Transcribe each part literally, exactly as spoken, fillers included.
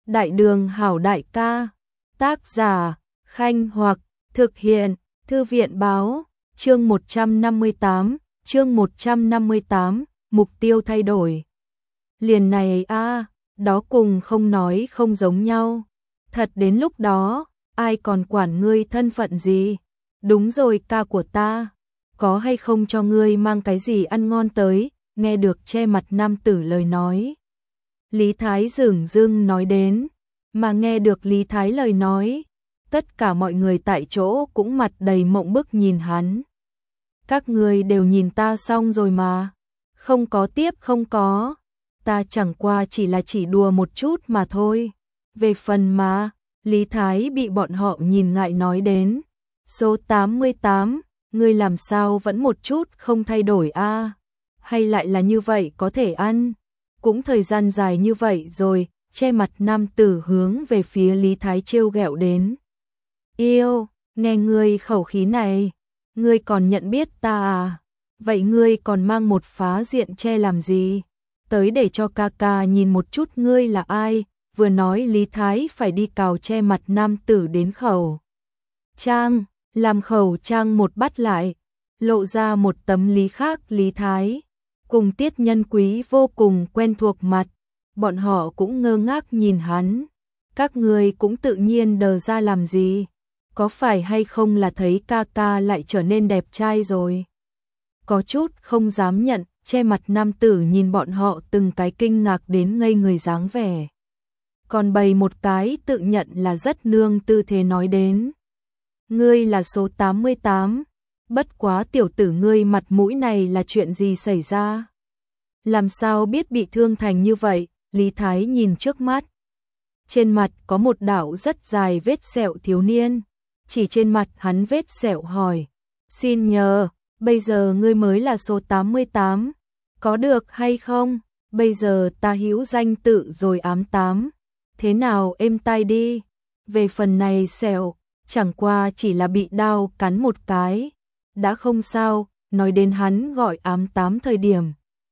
Đại đường hảo đại ca. Tác giả, Khanh Hoặc, thực hiện, Thư viện báo, chương một trăm năm mươi tám, chương một trăm năm mươi tám, mục tiêu thay đổi. Liền này a, à, đó cùng không nói không giống nhau. Thật đến lúc đó, ai còn quản ngươi thân phận gì? Đúng rồi ca của ta, có hay không cho ngươi mang cái gì ăn ngon tới? Nghe được che mặt nam tử lời nói. Lý Thái dửng dưng nói đến, mà nghe được Lý Thái lời nói, tất cả mọi người tại chỗ cũng mặt đầy mộng bức nhìn hắn. Các ngươi đều nhìn ta xong rồi mà. Không có tiếp không có. Ta chẳng qua chỉ là chỉ đùa một chút mà thôi. Về phần mà, Lý Thái bị bọn họ nhìn ngại nói đến. Số tám mươi tám, ngươi làm sao vẫn một chút không thay đổi a? Hay lại là như vậy có thể ăn? Cũng thời gian dài như vậy rồi, che mặt nam tử hướng về phía Lý Thái trêu ghẹo đến. Yêu, nghe ngươi khẩu khí này, ngươi còn nhận biết ta à? Vậy ngươi còn mang một phá diện che làm gì? Tới để cho ca ca nhìn một chút ngươi là ai? Vừa nói Lý Thái phải đi cào che mặt nam tử đến khẩu trang, làm khẩu trang một bắt lại, lộ ra một tấm Lý khác Lý Thái. Cùng Tiết Nhân Quý vô cùng quen thuộc mặt, bọn họ cũng ngơ ngác nhìn hắn. Các ngươi cũng tự nhiên đờ ra làm gì? Có phải hay không là thấy ca ca lại trở nên đẹp trai rồi? Có chút không dám nhận, che mặt nam tử nhìn bọn họ từng cái kinh ngạc đến ngây người dáng vẻ. Còn bày một cái tự nhận là rất nương tư thế nói đến. Ngươi là số tám mươi tám, bất quá tiểu tử ngươi mặt mũi này là chuyện gì xảy ra? Làm sao biết bị thương thành như vậy? Lý Thái nhìn trước mắt. Trên mặt có một đạo rất dài vết sẹo thiếu niên. Chỉ trên mặt hắn vết sẹo hỏi. Xin nhờ, bây giờ ngươi mới là số tám mươi tám. Có được hay không? Bây giờ ta hữu danh tự rồi ám tám. Thế nào êm tai đi? Về phần này sẹo, chẳng qua chỉ là bị đao cắn một cái. Đã không sao, nói đến hắn gọi ám tám thời điểm.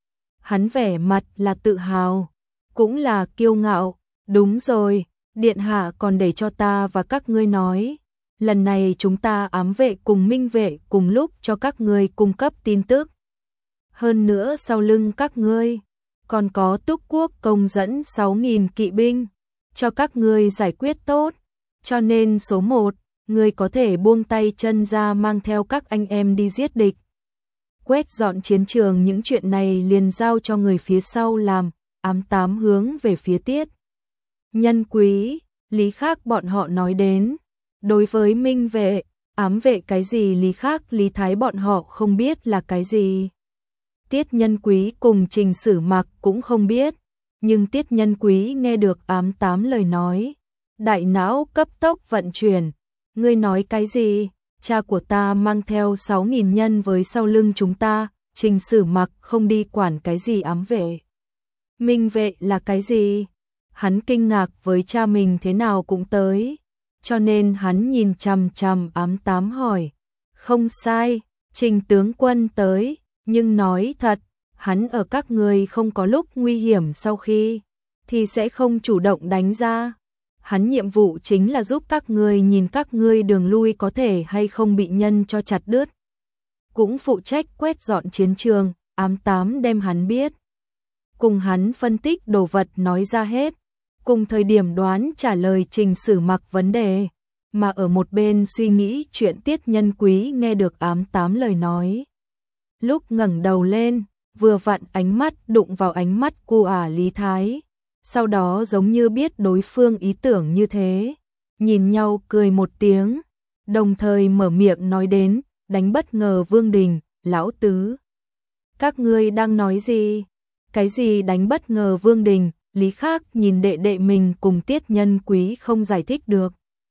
Hắn vẻ mặt là tự hào, cũng là kiêu ngạo. Đúng rồi, điện hạ còn để cho ta và các ngươi nói. Lần này chúng ta ám vệ cùng minh vệ cùng lúc cho các ngươi cung cấp tin tức. Hơn nữa sau lưng các ngươi, còn có Túc Quốc công dẫn sáu nghìn kỵ binh, cho các ngươi giải quyết tốt. Cho nên số một, ngươi có thể buông tay chân ra mang theo các anh em đi giết địch. Quét dọn chiến trường những chuyện này liền giao cho người phía sau làm, ám tám hướng về phía Tiết Nhân Quý, Lý khác bọn họ nói đến. Đối với minh vệ, ám vệ cái gì Lý khác Lý Thái bọn họ không biết là cái gì. Tiết Nhân Quý cùng Trình Sử Mặc cũng không biết, nhưng Tiết Nhân Quý nghe được ám tám lời nói. Đại não cấp tốc vận chuyển, ngươi nói cái gì? Cha của ta mang theo sáu nghìn nhân với sau lưng chúng ta, Trình Sử Mặc không đi quản cái gì ám vệ. Minh vệ là cái gì? Hắn kinh ngạc với cha mình thế nào cũng tới, cho nên hắn nhìn chằm chằm ám tám hỏi. Không sai, Trình tướng quân tới, nhưng nói thật, hắn ở các ngươi không có lúc nguy hiểm sau khi, thì sẽ không chủ động đánh ra. Hắn nhiệm vụ chính là giúp các ngươi nhìn các ngươi đường lui có thể hay không bị nhân cho chặt đứt. Cũng phụ trách quét dọn chiến trường, ám tám đem hắn biết. Cùng hắn phân tích đồ vật nói ra hết, cùng thời điểm đoán trả lời Trình Sử Mặc vấn đề, mà ở một bên suy nghĩ chuyện Tiết Nhân Quý nghe được ám tám lời nói. Lúc ngẩng đầu lên, vừa vặn ánh mắt đụng vào ánh mắt của ả Lý Thái. Sau đó giống như biết đối phương ý tưởng như thế, nhìn nhau cười một tiếng, đồng thời mở miệng nói đến, đánh bất ngờ Vương Đình, lão tứ. Các ngươi đang nói gì? Cái gì đánh bất ngờ Vương Đình? Lý khác nhìn đệ đệ mình cùng Tiết Nhân Quý không giải thích được.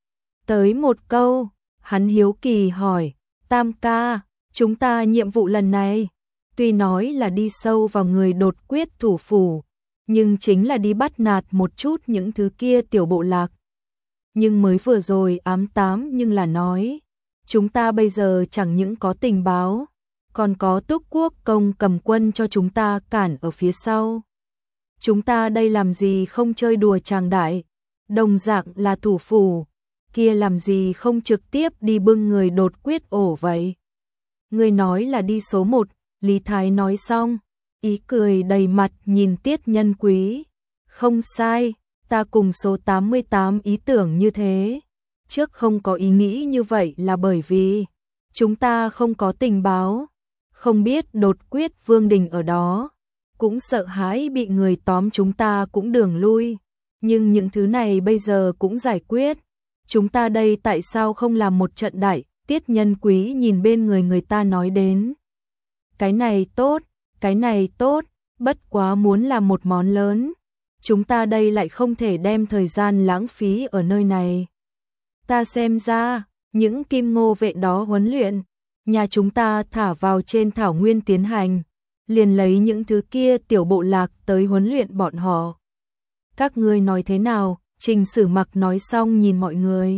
Tới một câu, hắn hiếu kỳ hỏi, Tam ca, chúng ta nhiệm vụ lần này, tuy nói là đi sâu vào người đột quyết thủ phủ, nhưng chính là đi bắt nạt một chút những thứ kia tiểu bộ lạc. Nhưng mới vừa rồi ám tám nhưng là nói, chúng ta bây giờ chẳng những có tình báo, còn có Túc Quốc công cầm quân cho chúng ta cản ở phía sau. Chúng ta đây làm gì không chơi đùa tràng đại, đồng dạng là thủ phủ, kia làm gì không trực tiếp đi bưng người đột quyết ổ vậy? Người nói là đi số một, Lý Thái nói xong, ý cười đầy mặt nhìn Tiết Nhân Quý. Không sai, ta cùng số tám mươi tám ý tưởng như thế. Trước không có ý nghĩ như vậy là bởi vì chúng ta không có tình báo, không biết đột quyết Vương Đình ở đó, cũng sợ hãi bị người tóm chúng ta cũng đường lui. Nhưng những thứ này bây giờ cũng giải quyết. Chúng ta đây tại sao không làm một trận đại? Tiết Nhân Quý nhìn bên người người ta nói đến. Cái này tốt, cái này tốt, bất quá muốn làm một món lớn. Chúng ta đây lại không thể đem thời gian lãng phí ở nơi này. Ta xem ra, những kim ngô vệ đó huấn luyện, nhà chúng ta thả vào trên thảo nguyên tiến hành, liền lấy những thứ kia tiểu bộ lạc tới huấn luyện bọn họ. Các ngươi nói thế nào? Trình Sử Mặc nói xong nhìn mọi người.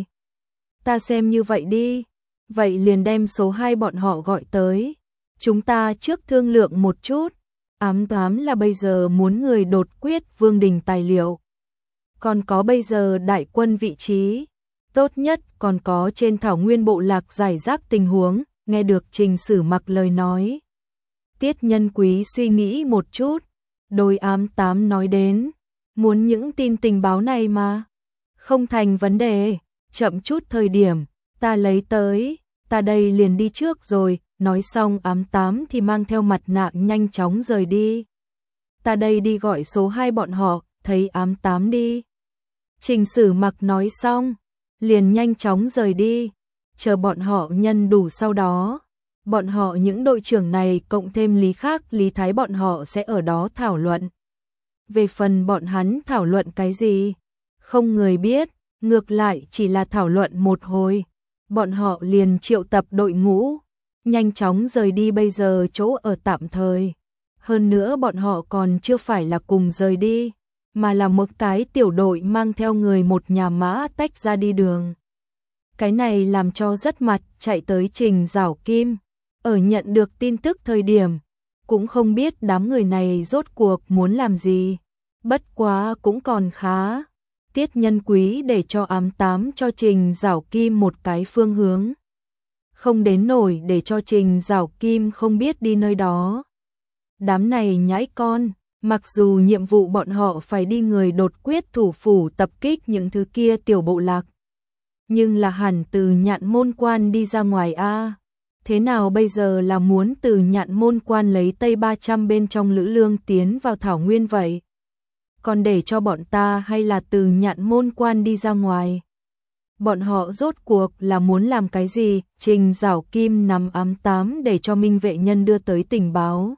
Ta xem như vậy đi, vậy liền đem số hai bọn họ gọi tới. Chúng ta trước thương lượng một chút, ám toán là bây giờ muốn người đột quyết Vương Đình tài liệu. Còn có bây giờ đại quân vị trí, tốt nhất còn có trên thảo nguyên bộ lạc giải rác tình huống, nghe được Trình Sử Mặc lời nói. Tiết Nhân Quý suy nghĩ một chút, đôi ám tám nói đến, muốn những tin tình báo này mà. Không thành vấn đề, chậm chút thời điểm, ta lấy tới, ta đây liền đi trước rồi, nói xong ám tám thì mang theo mặt nạ nhanh chóng rời đi. Ta đây đi gọi số hai bọn họ, thấy ám tám đi. Trình Sử Mặc nói xong, liền nhanh chóng rời đi, chờ bọn họ nhân đủ sau đó. Bọn họ những đội trưởng này cộng thêm Lý Khác, Lý Thái bọn họ sẽ ở đó thảo luận. Về phần bọn hắn thảo luận cái gì? Không người biết, ngược lại chỉ là thảo luận một hồi. Bọn họ liền triệu tập đội ngũ, nhanh chóng rời đi bây giờ chỗ ở tạm thời. Hơn nữa bọn họ còn chưa phải là cùng rời đi, mà là một cái tiểu đội mang theo người một nhà mã tách ra đi đường. Cái này làm cho rất mặt chạy tới Trình Giảo Kim. Ở nhận được tin tức thời điểm, cũng không biết đám người này rốt cuộc muốn làm gì. Bất quá cũng còn khá. Tiết Nhân Quý để cho ám tám cho Trình Giảo Kim một cái phương hướng. Không đến nổi để cho Trình Giảo Kim không biết đi nơi đó. Đám này nhãi con, mặc dù nhiệm vụ bọn họ phải đi người đột quyết thủ phủ tập kích những thứ kia tiểu bộ lạc. Nhưng là hẳn từ Nhạn Môn Quan đi ra ngoài a. Thế nào bây giờ là muốn từ Nhạn Môn Quan lấy Tây ba trăm bên trong Lữ Lương tiến vào thảo nguyên vậy? Còn để cho bọn ta hay là từ Nhạn Môn Quan đi ra ngoài? Bọn họ rốt cuộc là muốn làm cái gì? Trình Giảo Kim nắm ám tám để cho Minh Vệ Nhân đưa tới tình báo.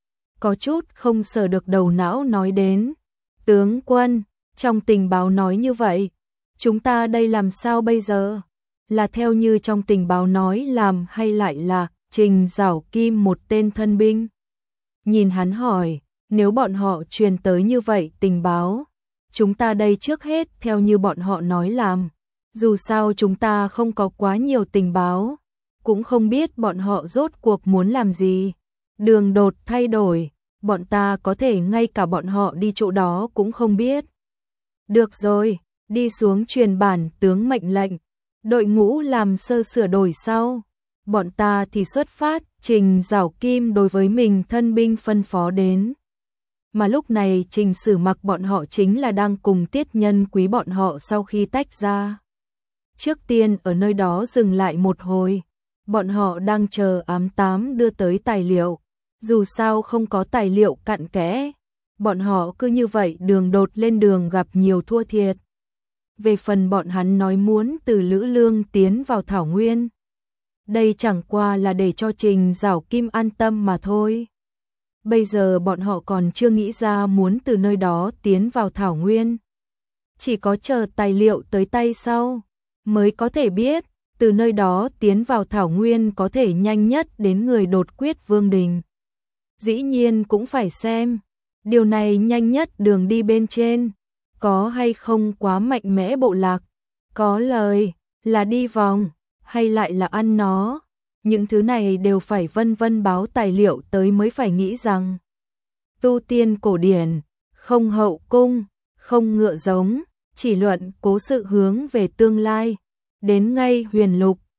Có chút không sờ được đầu não nói đến. Tướng quân, trong tình báo nói như vậy, chúng ta đây làm sao bây giờ? Là theo như trong tình báo nói làm hay lại là Trình Giảo Kim một tên thân binh? Nhìn hắn hỏi, nếu bọn họ truyền tới như vậy tình báo, chúng ta đây trước hết theo như bọn họ nói làm. Dù sao chúng ta không có quá nhiều tình báo, cũng không biết bọn họ rốt cuộc muốn làm gì. Đường đột thay đổi, bọn ta có thể ngay cả bọn họ đi chỗ đó cũng không biết. Được rồi, đi xuống truyền bản tướng mệnh lệnh. Đội ngũ làm sơ sửa đổi sau, bọn ta thì xuất phát. Trình Giảo Kim đối với mình thân binh phân phó đến. Mà lúc này Trình Sử Mặc bọn họ chính là đang cùng Tiết Nhân Quý bọn họ sau khi tách ra. Trước tiên ở nơi đó dừng lại một hồi, bọn họ đang chờ ám tám đưa tới tài liệu. Dù sao không có tài liệu cặn kẽ, bọn họ cứ như vậy đường đột lên đường gặp nhiều thua thiệt. Về phần bọn hắn nói muốn từ Lữ Lương tiến vào thảo nguyên, đây chẳng qua là để cho Trình Giảo Kim an tâm mà thôi. Bây giờ bọn họ còn chưa nghĩ ra muốn từ nơi đó tiến vào thảo nguyên. Chỉ có chờ tài liệu tới tay sau, mới có thể biết, từ nơi đó tiến vào thảo nguyên có thể nhanh nhất đến người đột quyết Vương Đình. Dĩ nhiên cũng phải xem, điều này nhanh nhất đường đi bên trên, có hay không quá mạnh mẽ bộ lạc, có lời, là đi vòng, hay lại là ăn nó. Những thứ này đều phải vân vân báo tài liệu tới mới phải nghĩ rằng. Tu tiên cổ điển, không hậu cung, không ngựa giống, chỉ luận cố sự hướng về tương lai. Đến ngay huyền lục,